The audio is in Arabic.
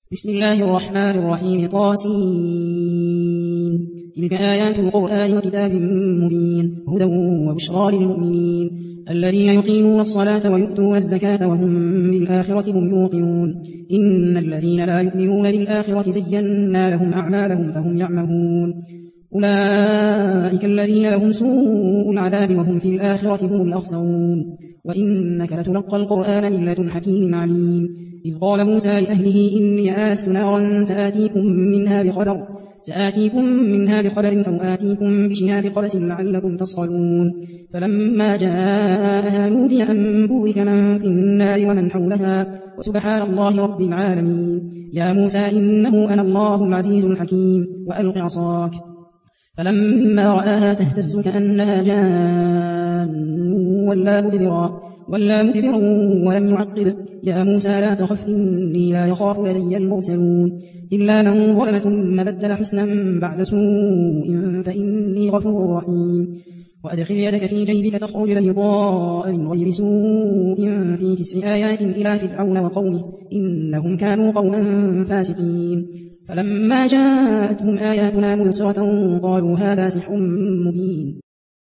بسم الله الرحمن الرحيم طاسين تلك آيات القرآن وكتاب مبين هدى وبشرى للمؤمنين الذين يقيمون الصلاة ويؤتون الزكاة وهم بالآخرة هم يوقنون إن الذين لا يؤمنون بالآخرة زينا لهم أعمالهم فهم يعمهون أولئك الذين لهم سوء العذاب وهم في الآخرة هم الأخسرون وإنك لتلقى القرآن من لدن حكيم عليم إذ قال موسى لأهله إني آنست نارا سآتيكم منها بخبر أو آتيكم بشهاب قبس لعلكم تصطلون فلما جاءها نودي أن بورك من في النار ومن حولها وسبحان الله رب العالمين يا موسى إنه أنا الله العزيز الحكيم وألق عصاك فلما رآها تهتز كأنها جان ولا مدبرا ولم يعقب يا موسى لا تخف إني لا يخاف لدي المرسلون إلا من ظلم ثم بدل حسنا بعد سوء فإني غفور رحيم وأدخل يدك في جيبك تخرج بيضاء من غير سوء في 9 آيات إلى فرعون وقومه إنهم كانوا قوما فاسقين فلما جاءتهم آياتنا مبصرة قالوا هذا سحر مبين